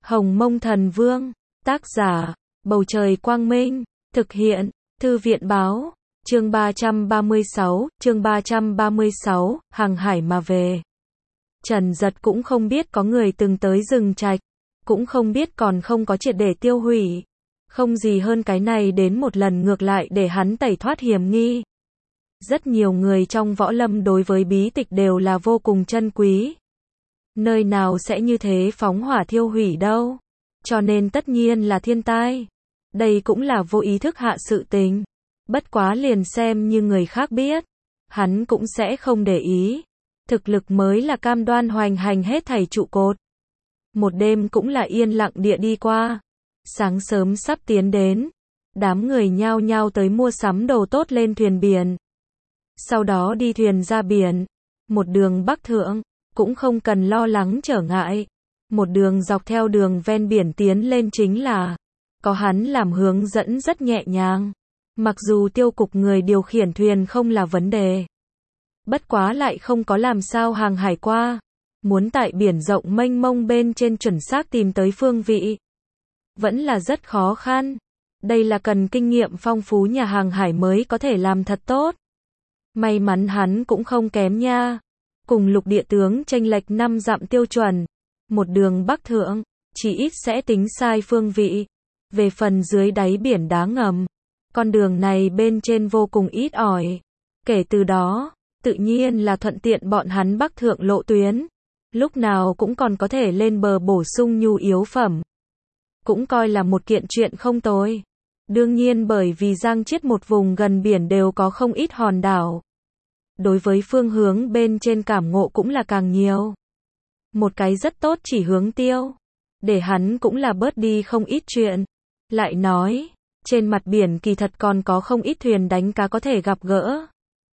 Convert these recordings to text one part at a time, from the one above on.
Hồng Mông Thần Vương, tác giả, Bầu Trời Quang Minh, thực hiện, Thư viện Báo, chương 336, hàng hải mà về. Trần Dật cũng không biết có người từng tới rừng trạch, cũng không biết còn không có triệt để tiêu hủy. Không gì hơn cái này đến một lần ngược lại để hắn tẩy thoát hiểm nghi. Rất nhiều người trong võ lâm đối với bí tịch đều là vô cùng chân quý. Nơi nào sẽ như thế phóng hỏa thiêu hủy đâu. Cho nên tất nhiên là thiên tai. Đây cũng là vô ý thức hạ sự tình. Bất quá liền xem như người khác biết. Hắn cũng sẽ không để ý. Thực lực mới là cam đoan hoành hành hết thảy trụ cột. Một đêm cũng là yên lặng địa đi qua. Sáng sớm sắp tiến đến. Đám người nhao nhao tới mua sắm đồ tốt lên thuyền biển. Sau đó đi thuyền ra biển. Một đường bắc thượng. Cũng không cần lo lắng trở ngại. Một đường dọc theo đường ven biển tiến lên chính là có hắn làm hướng dẫn rất nhẹ nhàng. Mặc dù tiêu cục người điều khiển thuyền không là vấn đề. Bất quá lại không có làm sao hàng hải qua. Muốn tại biển rộng mênh mông bên trên chuẩn xác tìm tới phương vị. Vẫn là rất khó khăn. Đây là cần kinh nghiệm phong phú nhà hàng hải mới có thể làm thật tốt. May mắn hắn cũng không kém nha. Cùng lục địa tướng chênh lệch 5 dặm tiêu chuẩn. Một đường bắc thượng, chỉ ít sẽ tính sai phương vị. Về phần dưới đáy biển đá ngầm, con đường này bên trên vô cùng ít ỏi. Kể từ đó, tự nhiên là thuận tiện bọn hắn bắc thượng lộ tuyến. Lúc nào cũng còn có thể lên bờ bổ sung nhu yếu phẩm. Cũng coi là một kiện chuyện không tồi. Đương nhiên bởi vì Giang Chiết một vùng gần biển đều có không ít hòn đảo. Đối với phương hướng bên trên cảm ngộ cũng là càng nhiều. Một cái rất tốt chỉ hướng tiêu. Để hắn cũng là bớt đi không ít chuyện. Lại nói, trên mặt biển kỳ thật còn có không ít thuyền đánh cá có thể gặp gỡ.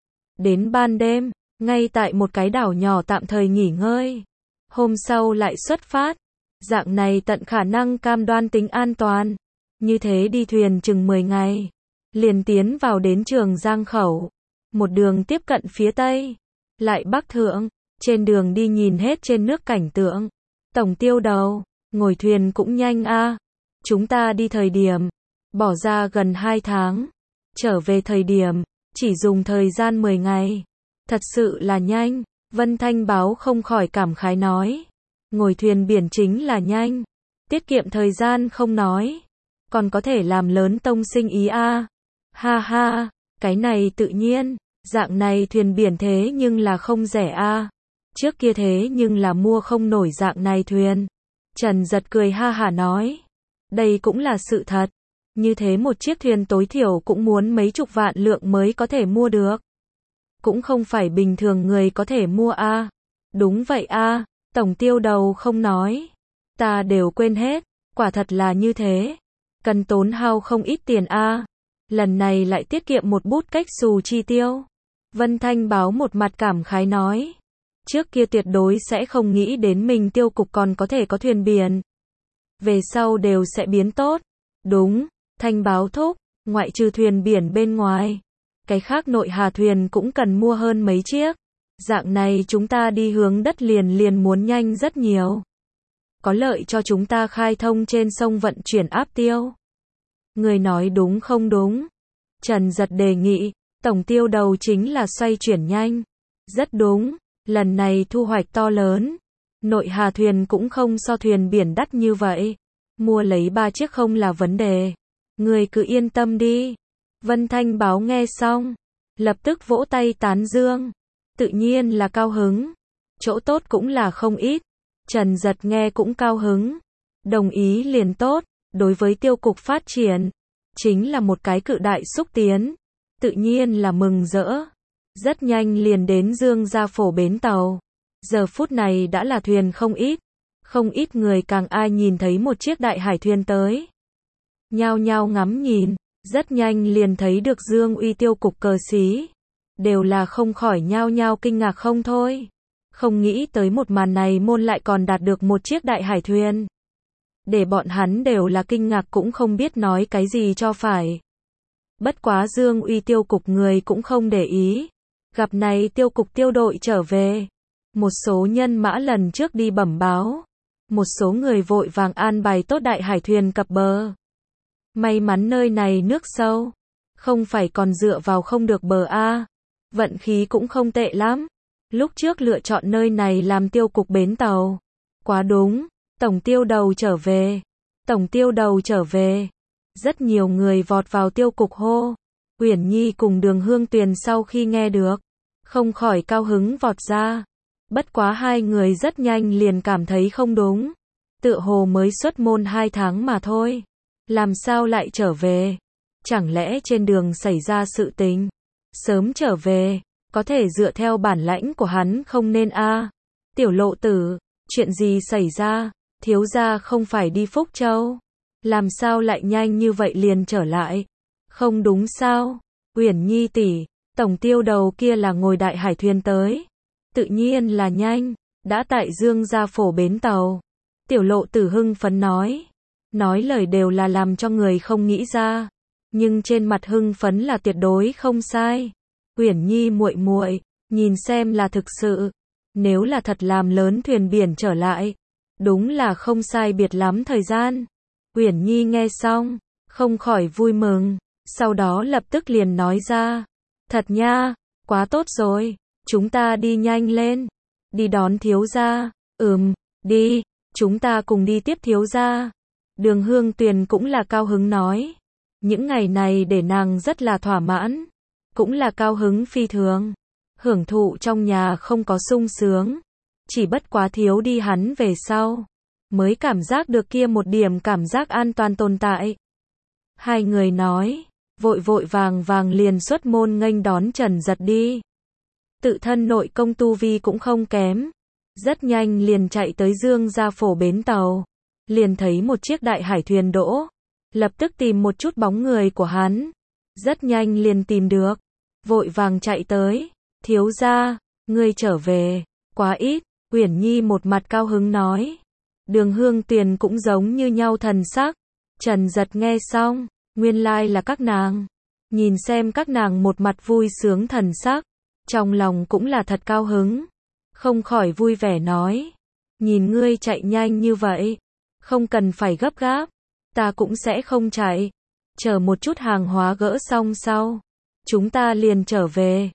Đến ban đêm, ngay tại một cái đảo nhỏ tạm thời nghỉ ngơi. Hôm sau lại xuất phát. Dạng này tận khả năng cam đoan tính an toàn. Như thế đi thuyền chừng 10 ngày. Liền tiến vào đến Trường Giang Khẩu. Một đường tiếp cận phía tây. Lại bắc thượng. Trên đường đi nhìn hết trên nước cảnh tượng. Tổng tiêu đầu, ngồi thuyền cũng nhanh a. Chúng ta đi thời điểm, bỏ ra gần 2 tháng. Trở về thời điểm, chỉ dùng thời gian 10 ngày. Thật sự là nhanh. Vân Thanh Báo không khỏi cảm khái nói. Ngồi thuyền biển chính là nhanh. Tiết kiệm thời gian không nói. Còn có thể làm lớn tông sinh ý a. Ha ha, cái này tự nhiên. Dạng này thuyền biển thế nhưng là không rẻ a. Trước kia thế nhưng là mua không nổi dạng này thuyền. Trần Dật cười ha hả nói. Đây cũng là sự thật. Như thế một chiếc thuyền tối thiểu cũng muốn mấy chục vạn lượng mới có thể mua được. Cũng không phải bình thường người có thể mua a. Đúng vậy a. Tổng tiêu đầu không nói. Ta đều quên hết. Quả thật là như thế. Cần tốn hao không ít tiền a. Lần này lại tiết kiệm một bút cách xù chi tiêu. Vân Thanh Báo một mặt cảm khái nói. Trước kia tuyệt đối sẽ không nghĩ đến mình tiêu cục còn có thể có thuyền biển. Về sau đều sẽ biến tốt. Đúng, Thanh Báo thúc, ngoại trừ thuyền biển bên ngoài. Cái khác nội hà thuyền cũng cần mua hơn mấy chiếc. Dạng này chúng ta đi hướng đất liền muốn nhanh rất nhiều. Có lợi cho chúng ta khai thông trên sông vận chuyển áp tiêu. Người nói đúng không đúng? Trần Dật đề nghị, tổng tiêu đầu chính là xoay chuyển nhanh. Rất đúng. Lần này thu hoạch to lớn. Nội hà thuyền cũng không so thuyền biển đắt như vậy. Mua lấy 3 chiếc không là vấn đề. Người cứ yên tâm đi. Vân Thanh Báo nghe xong. Lập tức vỗ tay tán dương. Tự nhiên là cao hứng. Chỗ tốt cũng là không ít. Trần Dật nghe cũng cao hứng. Đồng ý liền tốt. Đối với tiêu cục phát triển. Chính là một cái cự đại xúc tiến. Tự nhiên là mừng rỡ. Rất nhanh liền đến Dương Gia Phổ bến tàu. Giờ phút này đã là thuyền không ít. Không ít người càng ai nhìn thấy một chiếc đại hải thuyền tới. Nhao nhao ngắm nhìn. Rất nhanh liền thấy được Dương Uy tiêu cục cờ xí. Đều là không khỏi nhao nhao kinh ngạc không thôi. Không nghĩ tới một màn này môn lại còn đạt được một chiếc đại hải thuyền. Để bọn hắn đều là kinh ngạc cũng không biết nói cái gì cho phải. Bất quá Dương Uy tiêu cục người cũng không để ý. Gặp này tiêu cục tiêu đội trở về. Một số nhân mã lần trước đi bẩm báo. Một số người vội vàng an bài tốt đại hải thuyền cập bờ. May mắn nơi này nước sâu, không phải còn dựa vào không được bờ a. Vận khí cũng không tệ lắm. Lúc trước lựa chọn nơi này làm tiêu cục bến tàu. Quá đúng, tổng tiêu đầu trở về. Tổng tiêu đầu trở về. Rất nhiều người vọt vào tiêu cục hô. Uyển Nhi cùng Đường Hương Tuyền sau khi nghe được, không khỏi cao hứng vọt ra. Bất quá hai người rất nhanh liền cảm thấy không đúng. Tựa hồ mới xuất môn 2 tháng mà thôi. Làm sao lại trở về? Chẳng lẽ trên đường xảy ra sự tình? Sớm trở về, có thể dựa theo bản lãnh của hắn không nên a. Tiểu Lộ Tử, chuyện gì xảy ra? Thiếu gia không phải đi Phúc Châu? Làm sao lại nhanh như vậy liền trở lại? Không đúng sao? Uyển Nhi tỷ, tổng tiêu đầu kia là ngồi đại hải thuyền tới. Tự nhiên là nhanh, đã tại Dương Gia Phổ bến tàu. Tiểu Lộ Tử hưng phấn nói. Nói lời đều là làm cho người không nghĩ ra, nhưng trên mặt hưng phấn là tuyệt đối không sai. Uyển Nhi muội muội, nhìn xem là thực sự. Nếu là thật làm lớn thuyền biển trở lại, đúng là không sai biệt lắm thời gian. Uyển Nhi nghe xong, không khỏi vui mừng, sau đó lập tức liền nói ra. Thật nha, quá tốt rồi, chúng ta đi nhanh lên, đi đón thiếu gia. Đi, chúng ta cùng đi tiếp thiếu gia. Đường Hương Tuyền cũng là cao hứng nói. Những ngày này để nàng rất là thỏa mãn, cũng là cao hứng phi thường. Hưởng thụ trong nhà không có sung sướng, chỉ bất quá thiếu đi hắn về sau, mới cảm giác được kia một điểm cảm giác an toàn tồn tại. Hai người nói, vội vội vàng vàng liền xuất môn nghênh đón Trần Giật đi. Tự thân nội công tu vi cũng không kém, rất nhanh liền chạy tới Dương Gia Phổ bến tàu, liền thấy một chiếc đại hải thuyền đỗ, lập tức tìm một chút bóng người của hắn, rất nhanh liền tìm được, vội vàng chạy tới. Thiếu gia, ngươi trở về, quá ít. Uyển Nhi một mặt cao hứng nói. Đường Hương Tuyền cũng giống như nhau thần sắc. Trần Giật nghe xong, nguyên lai là các nàng. Nhìn xem các nàng một mặt vui sướng thần sắc, trong lòng cũng là thật cao hứng, không khỏi vui vẻ nói. Nhìn ngươi chạy nhanh như vậy, không cần phải gấp gáp, ta cũng sẽ không chạy. Chờ một chút hàng hóa gỡ xong sau, chúng ta liền trở về.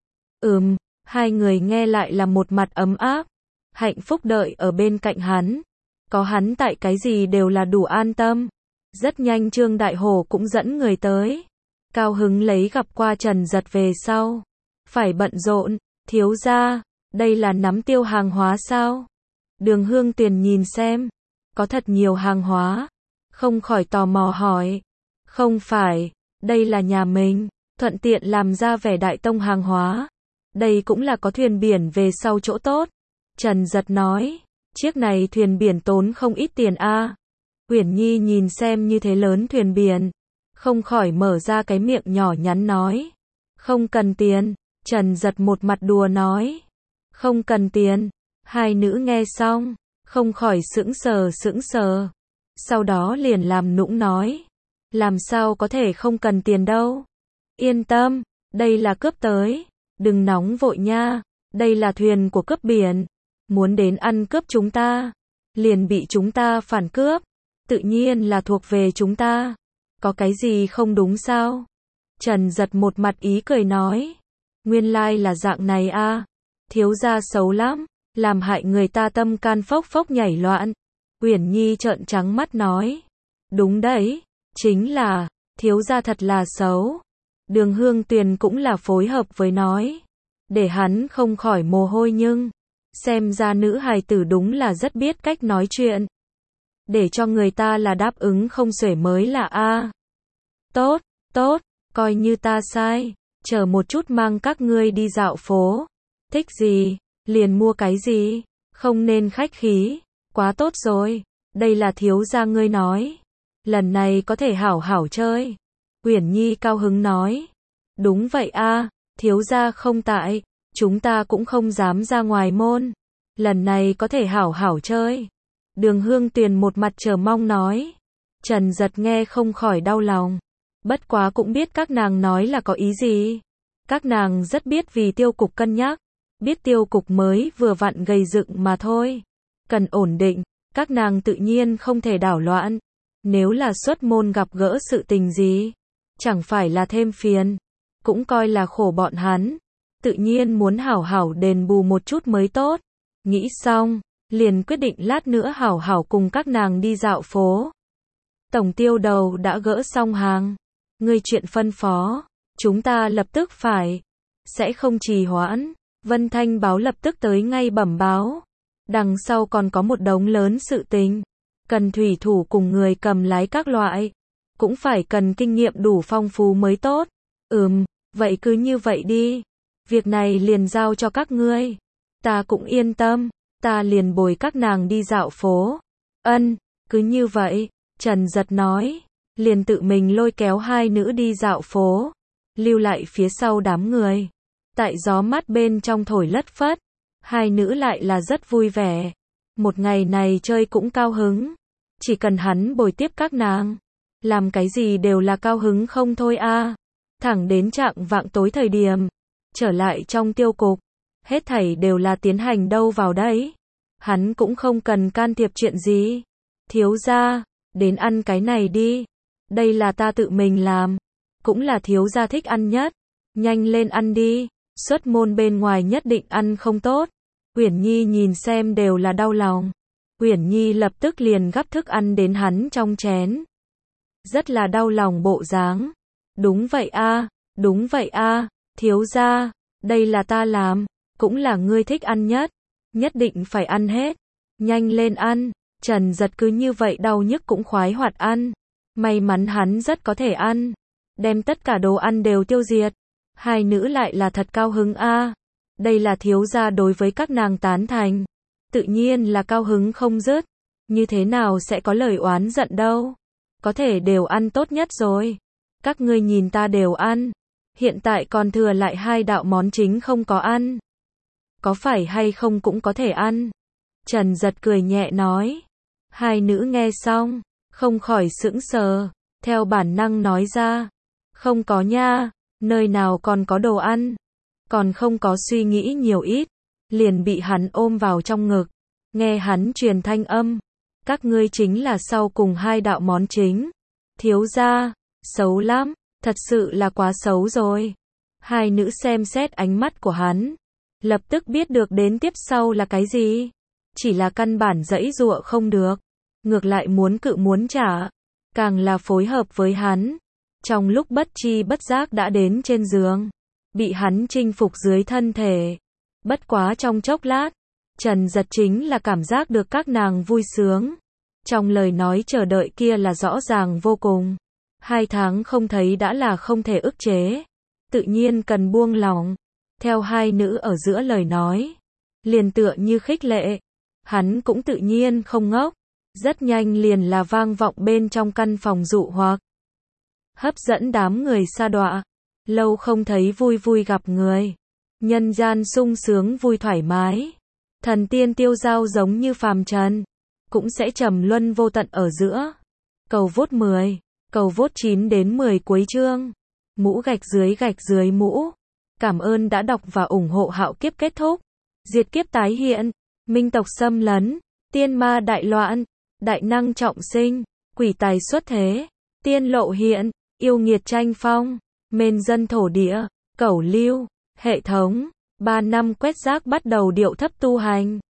Hai người nghe lại là một mặt ấm áp, hạnh phúc đợi ở bên cạnh hắn. Có hắn tại cái gì đều là đủ an tâm. Rất nhanh Trương Đại Hổ cũng dẫn người tới, cao hứng lấy gặp qua Trần Giật về sau. Phải bận rộn, thiếu gia, đây là nắm tiêu hàng hóa sao? Đường Hương Tuyền nhìn xem, có thật nhiều hàng hóa, không khỏi tò mò hỏi. Không phải, đây là nhà mình, thuận tiện làm ra vẻ đại tông hàng hóa. Đây cũng là có thuyền biển về sau chỗ tốt. Trần Giật nói, chiếc này thuyền biển tốn không ít tiền a. Uyển Nhi nhìn xem như thế lớn thuyền biển, không khỏi mở ra cái miệng nhỏ nhắn nói. Không cần tiền. Trần Giật một mặt đùa nói. Không cần tiền. Hai nữ nghe xong, không khỏi sững sờ. Sau đó liền làm nũng nói. Làm sao có thể không cần tiền đâu. Yên tâm, đây là cướp tới. Đừng nóng vội nha, đây là thuyền của cướp biển. Muốn đến ăn cướp chúng ta, liền bị chúng ta phản cướp. Tự nhiên là thuộc về chúng ta. Có cái gì không đúng sao? Trần Giật một mặt ý cười nói. Nguyên lai là dạng này a. Thiếu gia xấu lắm, làm hại người ta tâm can phốc phốc nhảy loạn. Uyển Nhi trợn trắng mắt nói. Đúng đấy, chính là, thiếu gia thật là xấu. Đường Hương Tuyền cũng là phối hợp với nói, để hắn không khỏi mồ hôi nhưng, xem ra nữ hài tử đúng là rất biết cách nói chuyện. Để cho người ta là đáp ứng không xuể mới là a. Tốt, coi như ta sai, chờ một chút mang các ngươi đi dạo phố. Thích gì, liền mua cái gì, không nên khách khí, quá tốt rồi, đây là thiếu gia ngươi nói. Lần này có thể hảo hảo chơi. Uyển Nhi cao hứng nói. Đúng vậy a, thiếu gia không tại, chúng ta cũng không dám ra ngoài môn. Lần này có thể hảo hảo chơi. Đường Hương Tuyền một mặt chờ mong nói. Trần Giật nghe không khỏi đau lòng. Bất quá cũng biết các nàng nói là có ý gì. Các nàng rất biết vì tiêu cục cân nhắc. Biết tiêu cục mới vừa vặn gây dựng mà thôi. Cần ổn định, Các nàng tự nhiên không thể đảo loạn. Nếu là xuất môn gặp gỡ sự tình gì, chẳng phải là thêm phiền, cũng coi là khổ bọn hắn. Tự nhiên muốn hảo hảo đền bù một chút mới tốt. Nghĩ xong, liền quyết định lát nữa hảo hảo cùng các nàng đi dạo phố. Tổng tiêu đầu đã gỡ xong hàng. Ngươi chuyện phân phó, chúng ta lập tức phải. Sẽ không trì hoãn. Vân Thanh báo lập tức tới ngay bẩm báo. Đằng sau còn có một đống lớn sự tình. Cần thủy thủ cùng người cầm lái các loại. Cũng phải cần kinh nghiệm đủ phong phú mới tốt. Vậy cứ như vậy đi. Việc này liền giao cho các ngươi. Ta cũng yên tâm. Ta liền bồi các nàng đi dạo phố. Cứ như vậy. Trần Giật nói. Liền tự mình lôi kéo hai nữ đi dạo phố. Lưu lại phía sau đám người. Tại gió mát bên trong thổi lất phất. Hai nữ lại là rất vui vẻ. Một ngày này chơi cũng cao hứng. Chỉ cần hắn bồi tiếp các nàng. Làm cái gì đều là cao hứng không thôi a. Thẳng đến chạng vạng tối thời điểm. Trở lại trong tiêu cục. Hết thảy đều là tiến hành đâu vào đấy. Hắn cũng không cần can thiệp chuyện gì. Thiếu gia, đến ăn cái này đi. Đây là ta tự mình làm. Cũng là thiếu gia thích ăn nhất. Nhanh lên ăn đi. Xuất môn bên ngoài nhất định ăn không tốt. Uyển Nhi nhìn xem đều là đau lòng. Uyển Nhi lập tức liền gắp thức ăn đến hắn trong chén. Rất là đau lòng bộ dáng. Đúng vậy a, thiếu gia, đây là ta làm, cũng là ngươi thích ăn nhất. Nhất định phải ăn hết. Nhanh lên ăn. Trần Giật cứ như vậy đau nhức cũng khoái hoạt ăn. May mắn hắn rất có thể ăn. Đem tất cả đồ ăn đều tiêu diệt. Hai nữ lại là thật cao hứng a. Đây là thiếu gia đối với các nàng tán thành. Tự nhiên là cao hứng không dứt. Như thế nào sẽ có lời oán giận đâu. Có thể đều ăn tốt nhất rồi. Các ngươi nhìn ta đều ăn. Hiện tại còn thừa lại hai đạo món chính không có ăn. Có phải hay không cũng có thể ăn. Trần Giật cười nhẹ nói. Hai nữ nghe xong, không khỏi sững sờ. Theo bản năng nói ra. Không có nha, nơi nào còn có đồ ăn. Còn không có suy nghĩ nhiều ít. Liền bị hắn ôm vào trong ngực. Nghe hắn truyền thanh âm. Các ngươi chính là sau cùng hai đạo món chính. Thiếu gia, xấu lắm, thật sự là quá xấu rồi. Hai nữ xem xét ánh mắt của hắn. Lập tức biết được đến tiếp sau là cái gì. Chỉ là căn bản giãy giụa không được. Ngược lại muốn cự muốn trả. Càng là phối hợp với hắn. Trong lúc bất tri bất giác đã đến trên giường. Bị hắn chinh phục dưới thân thể. Bất quá trong chốc lát. Trần Giật chính là cảm giác được các nàng vui sướng. Trong lời nói chờ đợi kia là rõ ràng vô cùng. 2 tháng không thấy đã là không thể ức chế. Tự nhiên cần buông lỏng. Theo hai nữ ở giữa lời nói. Liền tựa như khích lệ. Hắn cũng tự nhiên không ngốc. Rất nhanh liền là vang vọng bên trong căn phòng dụ hoặc. Hấp dẫn đám người sa đọa. Lâu không thấy vui vui gặp người. Nhân gian sung sướng vui thoải mái. Thần tiên tiêu giao giống như phàm trần. Cũng sẽ trầm luân vô tận ở giữa. Cầu vốt 10. Cầu vốt 9 đến 10 cuối chương. Mũ gạch dưới mũ. Cảm ơn đã đọc và ủng hộ Hạo Kiếp kết thúc. Diệt kiếp tái hiện. Minh tộc xâm lấn. Tiên ma đại loạn. Đại năng trọng sinh. Quỷ tài xuất thế. Tiên lộ hiện. Yêu nghiệt tranh phong. Mên dân thổ địa. Cẩu lưu. Hệ thống. 3 năm quét rác bắt đầu điệu thấp tu hành.